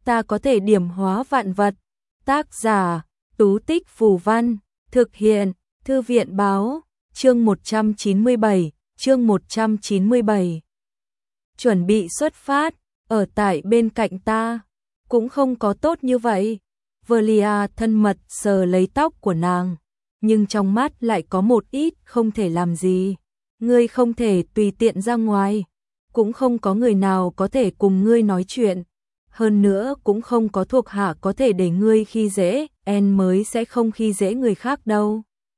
ta có thể điểm hóa vạn vật. Tác giả, Tú Tích Phù Văn, thực hiện, Thư viện Báo, chương 197, chương 197. Chuẩn bị xuất phát, ở tại bên cạnh ta, cũng không có tốt như vậy. Velia thân mật sờ lấy tóc của nàng, nhưng trong mắt lại có một ít không thể làm gì. Ngươi không thể tùy tiện ra ngoài, cũng không có người nào có thể cùng ngươi nói chuyện. Hơn nữa cũng không có thuộc hạ có thể để ngươi khi dễ, En mới sẽ không khi dễ người khác đâu.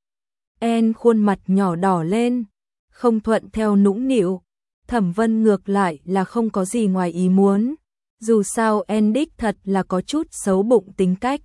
En khuôn mặt nhỏ đỏ lên, không thuận theo nũng nịu. Thẩm Vân ngược lại là không có gì ngoài ý muốn. Dù sao En đích thật là có chút xấu bụng tính cách.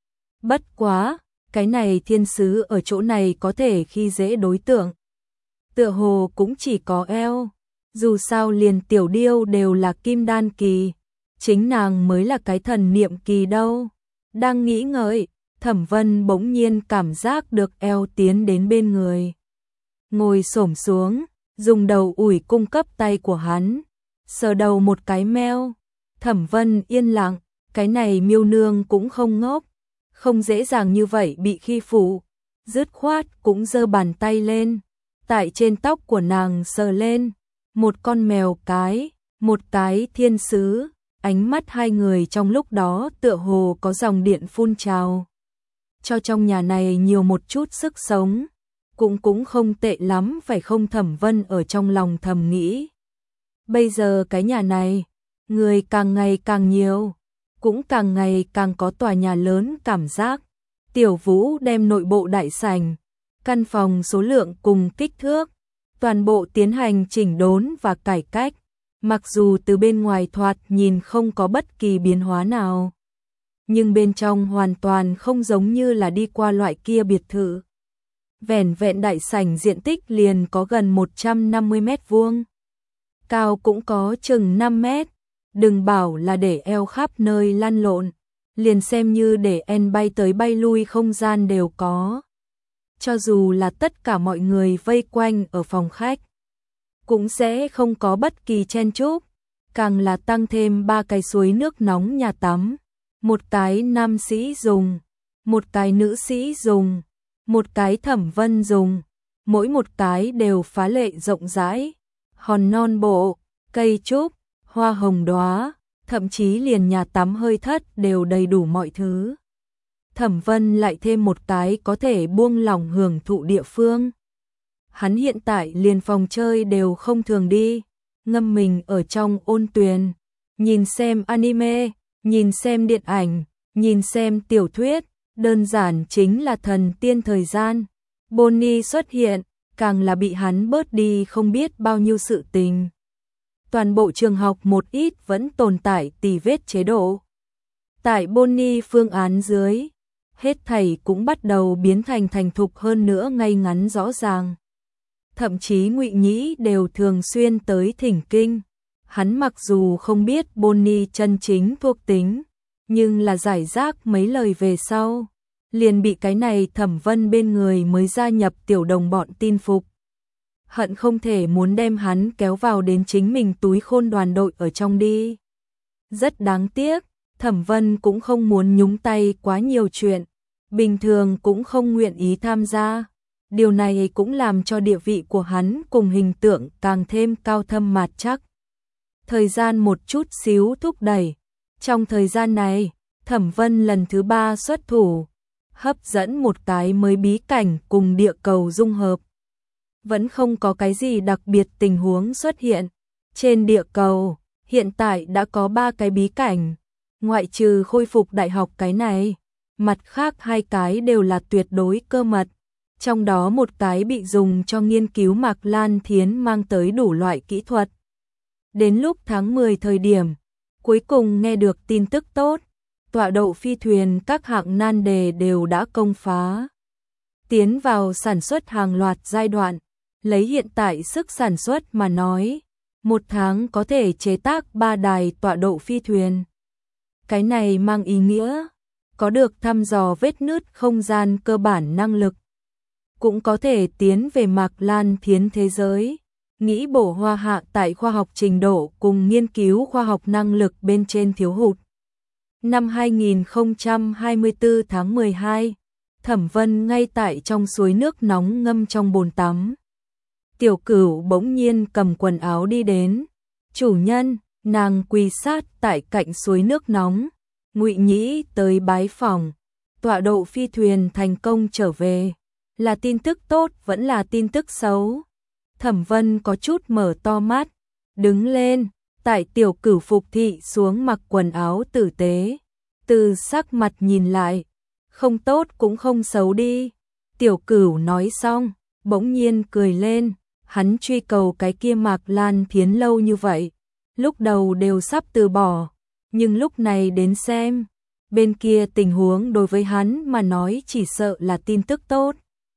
Bất quá, cái này thiên sứ ở chỗ này có thể khi dễ đối tượng. Tựa hồ cũng chỉ có eo. Dù sao liền tiểu điêu đều là kim đan kỳ, chính nàng mới là cái thần niệm kỳ đâu. Đang nghĩ ngợi, Thẩm Vân bỗng nhiên cảm giác được eo tiến đến bên người. Ngồi xổm xuống, dùng đầu ủi cung cấp tay của hắn, sờ đầu một cái meo. Thẩm Vân yên lặng, cái này miêu nương cũng không ngốc, không dễ dàng như vậy bị khi phụ. Dứt khoát cũng giơ bàn tay lên, tại trên tóc của nàng sờ lên. Một con mèo cái, một cái thiên sứ, ánh mắt hai người trong lúc đó tựa hồ có dòng điện phun trào. Cho trong nhà này nhiều một chút sức sống, cũng không tệ lắm phải không? Thẩm Vân ở trong lòng thầm nghĩ. Bây giờ cái nhà này, người càng ngày càng nhiều, cũng càng ngày càng có tòa nhà lớn cảm giác. Tiểu Vũ đem nội bộ đại sảnh, căn phòng số lượng cùng kích thước, toàn bộ tiến hành chỉnh đốn và cải cách. Mặc dù từ bên ngoài thoạt nhìn không có bất kỳ biến hóa nào, nhưng bên trong hoàn toàn không giống như là đi qua loại kia biệt thự. Vẻn vẹn đại sảnh diện tích liền có gần 150 mét vuông, cao cũng có chừng 5 mét. Đừng bảo là để eo khắp nơi lăn lộn, liền xem như để En bay tới bay lui không gian đều có. Cho dù là tất cả mọi người vây quanh ở phòng khách, cũng sẽ không có bất kỳ chen chúc. Càng là tăng thêm 3 cái suối nước nóng nhà tắm, một cái nam sĩ dùng, một cái nữ sĩ dùng, một cái Thẩm Vân dùng, mỗi một cái đều phá lệ rộng rãi, hòn non bộ, cây trúc, hoa hồng đóa, thậm chí liền nhà tắm hơi thất đều đầy đủ mọi thứ. Thẩm Vân lại thêm một cái có thể buông lỏng hưởng thụ địa phương. Hắn hiện tại liền phòng chơi đều không thường đi, ngâm mình ở trong ôn tuyền, nhìn xem anime, nhìn xem điện ảnh, nhìn xem tiểu thuyết, đơn giản chính là thần tiên thời gian. Bonnie xuất hiện, càng là bị hắn bớt đi không biết bao nhiêu sự tình. Toàn bộ trường học một ít vẫn tồn tại tì vết chế độ. Tại Bonnie phương án dưới, hết thảy cũng bắt đầu biến thành thành thục hơn nữa ngay ngắn rõ ràng. Thậm chí Ngụy Nhĩ đều thường xuyên tới thỉnh kinh. Hắn mặc dù không biết Bonnie chân chính thuộc tính, nhưng là giải rác mấy lời về sau, liền bị cái này Thẩm Vân bên người mới gia nhập tiểu đồng bọn tin phục. Hận không thể muốn đem hắn kéo vào đến chính mình túi khôn đoàn đội ở trong đi. Rất đáng tiếc, Thẩm Vân cũng không muốn nhúng tay quá nhiều chuyện, bình thường cũng không nguyện ý tham gia. Điều này cũng làm cho địa vị của hắn cùng hình tượng càng thêm cao thâm mạt chắc. Thời gian một chút xíu thúc đẩy. Trong thời gian này, Thẩm Vân lần thứ 3 xuất thủ, hấp dẫn một cái mới bí cảnh cùng địa cầu dung hợp. Vẫn không có cái gì đặc biệt tình huống xuất hiện. Trên địa cầu, hiện tại đã có 3 cái bí cảnh, ngoại trừ khôi phục đại học cái này, mặt khác 2 cái đều là tuyệt đối cơ mật. Trong đó một cái bị dùng cho nghiên cứu Mạc Lan Thiến mang tới đủ loại kỹ thuật. Đến lúc tháng 10 thời điểm, cuối cùng nghe được tin tức tốt, tọa độ phi thuyền các hạng nan đề đều đã công phá. Tiến vào sản xuất hàng loạt giai đoạn, lấy hiện tại sức sản xuất mà nói, 1 tháng có thể chế tác 3 đài tọa độ phi thuyền. Cái này mang ý nghĩa, có được thăm dò vết nứt không gian cơ bản năng lực, cũng có thể tiến về Mạc Lan Thiến thế giới, nghĩ bổ hoa hạ tại khoa học trình độ cùng nghiên cứu khoa học năng lực bên trên thiếu hụt. Năm 2024 tháng 12, Thẩm Vân ngay tại trong suối nước nóng ngâm trong bồn tắm. Tiểu Cửu bỗng nhiên cầm quần áo đi đến. Chủ nhân, nàng quỳ sát tại cạnh suối nước nóng. Ngụy Nhĩ tới bái phỏng. Tọa độ phi thuyền thành công trở về. Là tin tức tốt vẫn là tin tức xấu? Thẩm Vân có chút mở to mắt. Đứng lên, tại Tiểu Cửu phục thị xuống mặc quần áo tử tế. Từ sắc mặt nhìn lại. Không tốt cũng không xấu đi. Tiểu Cửu nói xong, bỗng nhiên cười lên. Hắn truy cầu cái kia Mạc Lan Thiến lâu như vậy. Lúc đầu đều sắp từ bỏ. Nhưng lúc này đến xem. Bên kia tình huống đối với hắn mà nói chỉ sợ là tin tức tốt.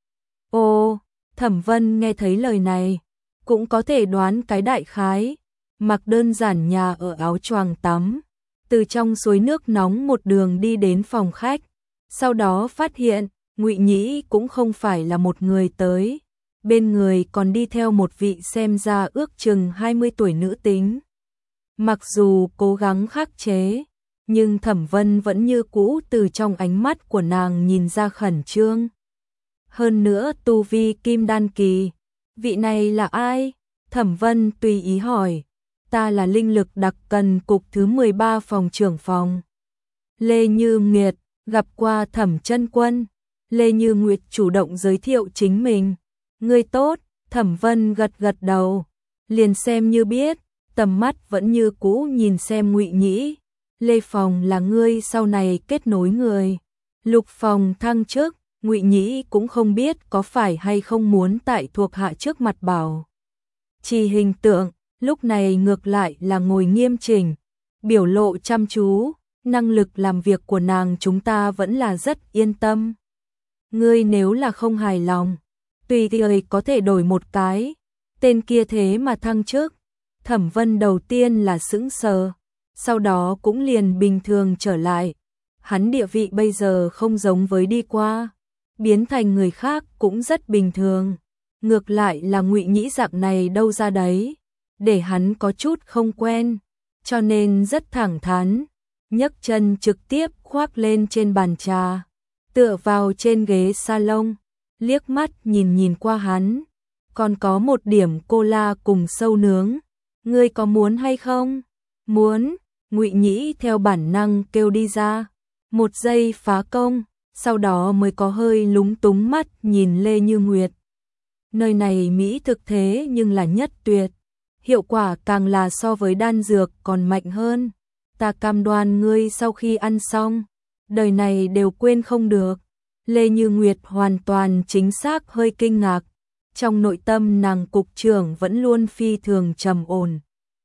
Ồ, Thẩm Vân nghe thấy lời này. Cũng có thể đoán cái đại khái. Mặc đơn giản nhà ở áo choàng tắm. Từ trong suối nước nóng một đường đi đến phòng khách. Sau đó phát hiện, Ngụy Nhĩ cũng không phải là một người tới. Bên người còn đi theo một vị xem ra ước chừng 20 tuổi nữ tính. Mặc dù cố gắng khắc chế, nhưng Thẩm Vân vẫn như cũ từ trong ánh mắt của nàng nhìn ra khẩn trương. Hơn nữa tu vi kim đan kỳ. Vị này là ai? Thẩm Vân tùy ý hỏi. Ta là linh lực đặc cần cục thứ 13 phòng trưởng phòng. Lê Như Nguyệt, gặp qua Thẩm Chân Quân. Lê Như Nguyệt chủ động giới thiệu chính mình. Ngươi tốt, Thẩm Vân gật gật đầu. Liền xem như biết, tầm mắt vẫn như cũ nhìn xem Ngụy Nhĩ. Lê Phòng là ngươi sau này kết nối người. Lục Phòng thăng chức, Ngụy Nhĩ cũng không biết có phải hay không muốn tại thuộc hạ trước mặt bảo. Chỉ hình tượng, lúc này ngược lại là ngồi nghiêm chỉnh, biểu lộ chăm chú, năng lực làm việc của nàng chúng ta vẫn là rất yên tâm. Ngươi nếu là không hài lòng, tùy thời có thể đổi một cái, tên kia thế mà thăng chức. Thẩm Vân đầu tiên là sững sờ, sau đó cũng liền bình thường trở lại. Hắn địa vị bây giờ không giống với đi qua, biến thành người khác cũng rất bình thường. Ngược lại là Ngụy Nhĩ dạng này đâu ra đấy, để hắn có chút không quen, cho nên rất thẳng thắn, nhấc chân trực tiếp khoác lên trên bàn trà, tựa vào trên ghế salon, liếc mắt nhìn qua hắn. Còn có một điểm cola cùng sâu nướng, ngươi có muốn hay không? Muốn, Ngụy Nhĩ theo bản năng kêu đi ra. Một giây phá công, sau đó mới có hơi lúng túng mắt nhìn Lê Như Nguyệt. Nơi này mỹ thực thế nhưng là nhất tuyệt, hiệu quả càng là so với đan dược còn mạnh hơn. Ta cam đoan ngươi sau khi ăn xong, đời này đều quên không được. Lê Như Nguyệt hoàn toàn chính xác hơi kinh ngạc. Trong nội tâm nàng cục trưởng vẫn luôn phi thường trầm ổn.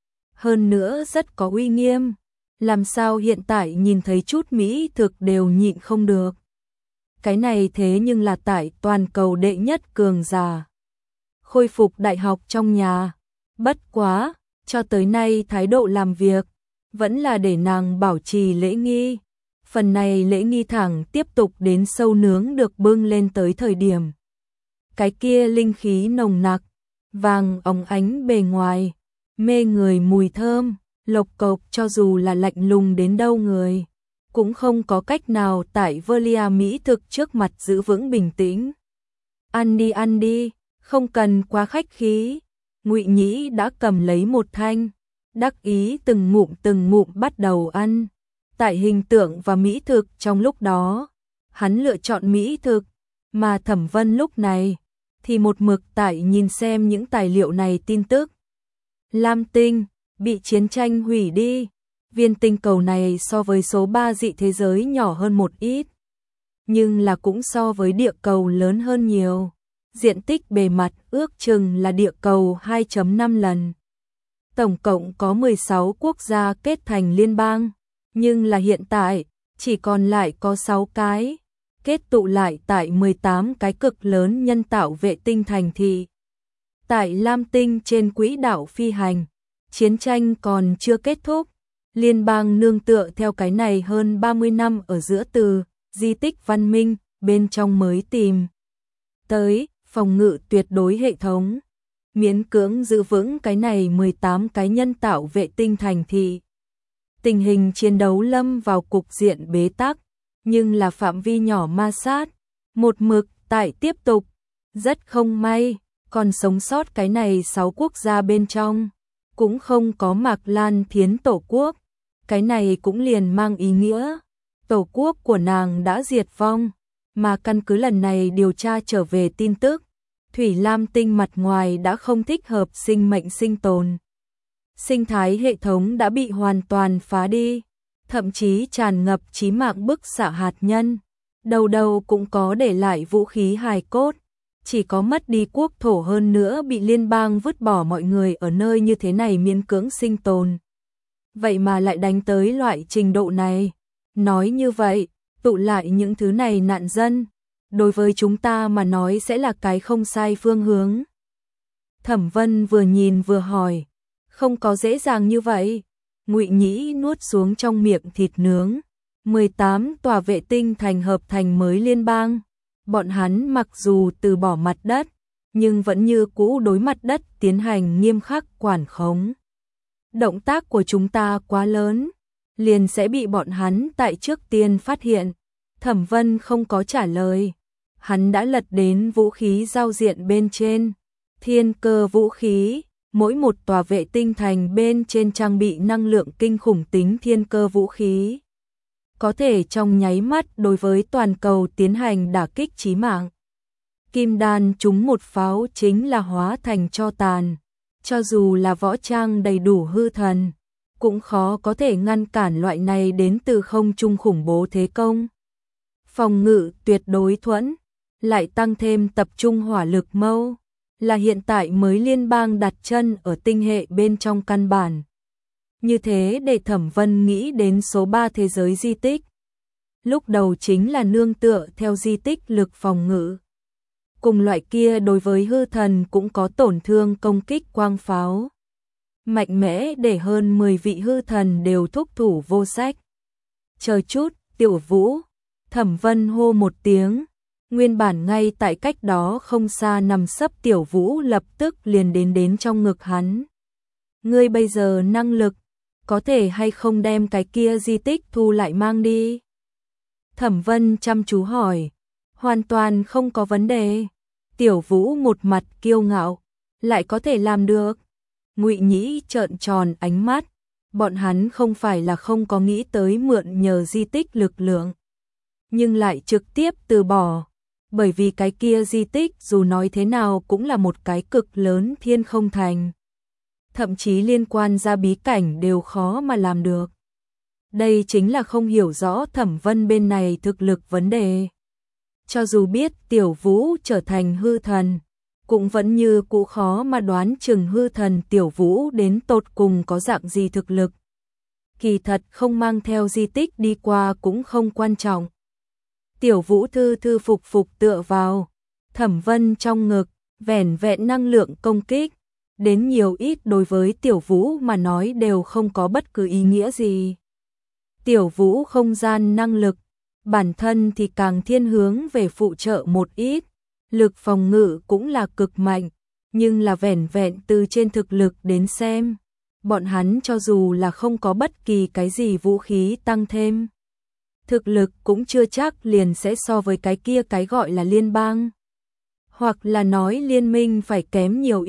Hơn nữa rất có uy nghiêm. Làm sao hiện tại nhìn thấy chút mỹ thực đều nhịn không được. Cái này thế nhưng là tại toàn cầu đệ nhất cường giả. Khôi phục đại học trong nhà. Bất quá, cho tới nay thái độ làm việc vẫn là để nàng bảo trì lễ nghi. Phần này lễ nghi thẳng tiếp tục đến sâu nướng được bưng lên tới thời điểm. Cái kia linh khí nồng nặc, vàng óng ánh bề ngoài, mê người mùi thơm, lộc cộc cho dù là lạnh lùng đến đâu người, cũng không có cách nào tại Velia mỹ thực trước mặt giữ vững bình tĩnh. Ăn đi, không cần quá khách khí. Ngụy Nhĩ đã cầm lấy một thanh, đắc ý từng ngụm bắt đầu ăn. Tại hình tượng và mỹ thực trong lúc đó, hắn lựa chọn mỹ thực, mà Thẩm Vân lúc này thì một mực tại nhìn xem những tài liệu này tin tức. Lam Tinh bị chiến tranh hủy đi, viên tinh cầu này so với số 3 dị thế giới nhỏ hơn một ít, nhưng là cũng so với địa cầu lớn hơn nhiều. Diện tích bề mặt ước chừng là địa cầu 2.5 lần. Tổng cộng có 16 quốc gia kết thành liên bang, nhưng là hiện tại chỉ còn lại có 6 cái, kết tụ lại tại 18 cái cực lớn nhân tạo vệ tinh thành thị. Tại Lam Tinh trên quỹ đạo phi hành, chiến tranh còn chưa kết thúc, liên bang nương tựa theo cái này hơn 30 năm ở giữa từ di tích văn minh bên trong mới tìm tới phòng ngự tuyệt đối hệ thống, miễn cưỡng giữ vững cái này 18 cái nhân tạo vệ tinh thành thị. Tình hình chiến đấu lâm vào cục diện bế tắc, nhưng là phạm vi nhỏ ma sát, một mực tại tiếp tục. Rất không may, còn sống sót cái này 6 quốc gia bên trong, cũng không có Mạc Lan Thiến tổ quốc. Cái này cũng liền mang ý nghĩa, tổ quốc của nàng đã diệt vong, mà căn cứ lần này điều tra trở về tin tức, Thủy Lam tinh mặt ngoài đã không thích hợp sinh mệnh sinh tồn. Sinh thái hệ thống đã bị hoàn toàn phá đi, thậm chí tràn ngập chí mạng bức xạ hạt nhân, đầu đầu cũng có để lại vũ khí hài cốt, chỉ có mất đi quốc thổ hơn nữa bị liên bang vứt bỏ mọi người ở nơi như thế này miễn cưỡng sinh tồn. Vậy mà lại đánh tới loại trình độ này, nói như vậy, tụ lại những thứ này nạn dân, đối với chúng ta mà nói sẽ là cái không sai phương hướng. Thẩm Vân vừa nhìn vừa hỏi, không có dễ dàng như vậy. Ngụy Nhĩ nuốt xuống trong miệng thịt nướng. 18 tòa vệ tinh thành hợp thành mới liên bang. Bọn hắn mặc dù từ bỏ mặt đất, nhưng vẫn như cũ đối mặt đất tiến hành nghiêm khắc quản khống. Động tác của chúng ta quá lớn, liền sẽ bị bọn hắn tại trước tiên phát hiện. Thẩm Vân không có trả lời. Hắn đã lật đến vũ khí giao diện bên trên. Thiên cơ vũ khí, mỗi một tòa vệ tinh thành bên trên trang bị năng lượng kinh khủng tính thiên cơ vũ khí. Có thể trong nháy mắt đối với toàn cầu tiến hành đả kích chí mạng. Kim đan trúng một pháo chính là hóa thành tro tàn. Cho dù là võ trang đầy đủ hư thần, cũng khó có thể ngăn cản loại này đến từ không trung khủng bố thế công. Phòng ngự tuyệt đối thuẫn, lại tăng thêm tập trung hỏa lực mâu, là hiện tại mới liên bang đặt chân ở tinh hệ bên trong căn bản. Như thế để Thẩm Vân nghĩ đến số 3 thế giới di tích. Lúc đầu chính là nương tựa theo di tích lực phòng ngự. Cùng loại kia đối với hư thần cũng có tổn thương công kích quang pháo. Mạnh mẽ để hơn 10 vị hư thần đều thúc thủ vô sách. Chờ chút, Tiểu Vũ, Thẩm Vân hô một tiếng. Nguyên bản ngay tại cách đó không xa nằm sấp Tiểu Vũ lập tức liền đến trong ngực hắn. Ngươi bây giờ năng lực, có thể hay không đem cái kia di tích thu lại mang đi? Thẩm Vân chăm chú hỏi. Hoàn toàn không có vấn đề. Tiểu Vũ một mặt kiêu ngạo, lại có thể làm được. Ngụy Nhĩ trợn tròn ánh mắt, bọn hắn không phải là không có nghĩ tới mượn nhờ di tích lực lượng, nhưng lại trực tiếp từ bỏ, bởi vì cái kia di tích dù nói thế nào cũng là một cái cực lớn thiên không thành. Thậm chí liên quan ra bí cảnh đều khó mà làm được. Đây chính là không hiểu rõ Thẩm Vân bên này thực lực vấn đề. Cho dù biết Tiểu Vũ trở thành hư thần, cũng vẫn như cũ khó mà đoán chừng hư thần Tiểu Vũ đến tột cùng có dạng gì thực lực. Kỳ thật không mang theo di tích đi qua cũng không quan trọng. Tiểu Vũ thư thư phục phục tựa vào Thẩm Vân trong ngực, vẻn vẹn năng lượng công kích, đến nhiều ít đối với Tiểu Vũ mà nói đều không có bất cứ ý nghĩa gì. Tiểu Vũ không gian năng lực, bản thân thì càng thiên hướng về phụ trợ một ít, lực phòng ngự cũng là cực mạnh, nhưng là vẻn vẹn từ trên thực lực đến xem, bọn hắn cho dù là không có bất kỳ cái gì vũ khí tăng thêm, thực lực cũng chưa chắc liền sẽ so với cái kia cái gọi là liên bang, hoặc là nói liên minh phải kém nhiều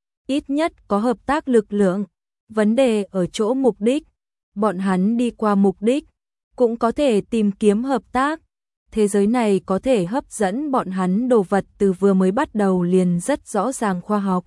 ít nhất có hợp tác lực lượng, vấn đề ở chỗ mục đích, bọn hắn đi qua mục đích, cũng có thể tìm kiếm hợp tác. Thế giới này có thể hấp dẫn bọn hắn đồ vật từ vừa mới bắt đầu liền rất rõ ràng khoa học.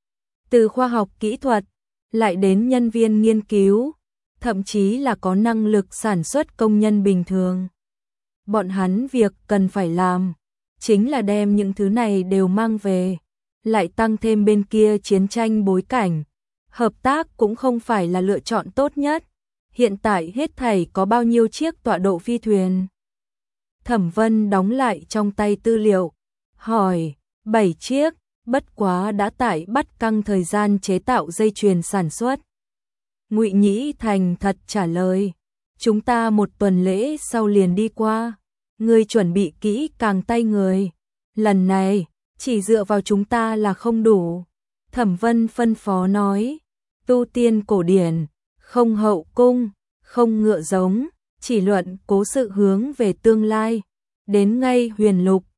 Từ khoa học kỹ thuật, lại đến nhân viên nghiên cứu, thậm chí là có năng lực sản xuất công nhân bình thường. Bọn hắn việc cần phải làm, chính là đem những thứ này đều mang về, lại tăng thêm bên kia chiến tranh bối cảnh. Hợp tác cũng không phải là lựa chọn tốt nhất. Hiện tại hết thảy có bao nhiêu chiếc tọa độ phi thuyền? Thẩm Vân đóng lại trong tay tư liệu, hỏi, 7 chiếc, bất quá đã tải bắt căng thời gian chế tạo dây chuyền sản xuất. Ngụy Nhĩ thành thật trả lời, chúng ta một tuần lễ sau liền đi qua, ngươi chuẩn bị kỹ càng tay người, lần này, chỉ dựa vào chúng ta là không đủ. Thẩm Vân phân phó nói, tu tiên cổ điển, không hậu cung, không ngựa giống, chỉ luận cố sự hướng về tương lai. Đến ngay Huyền Lục,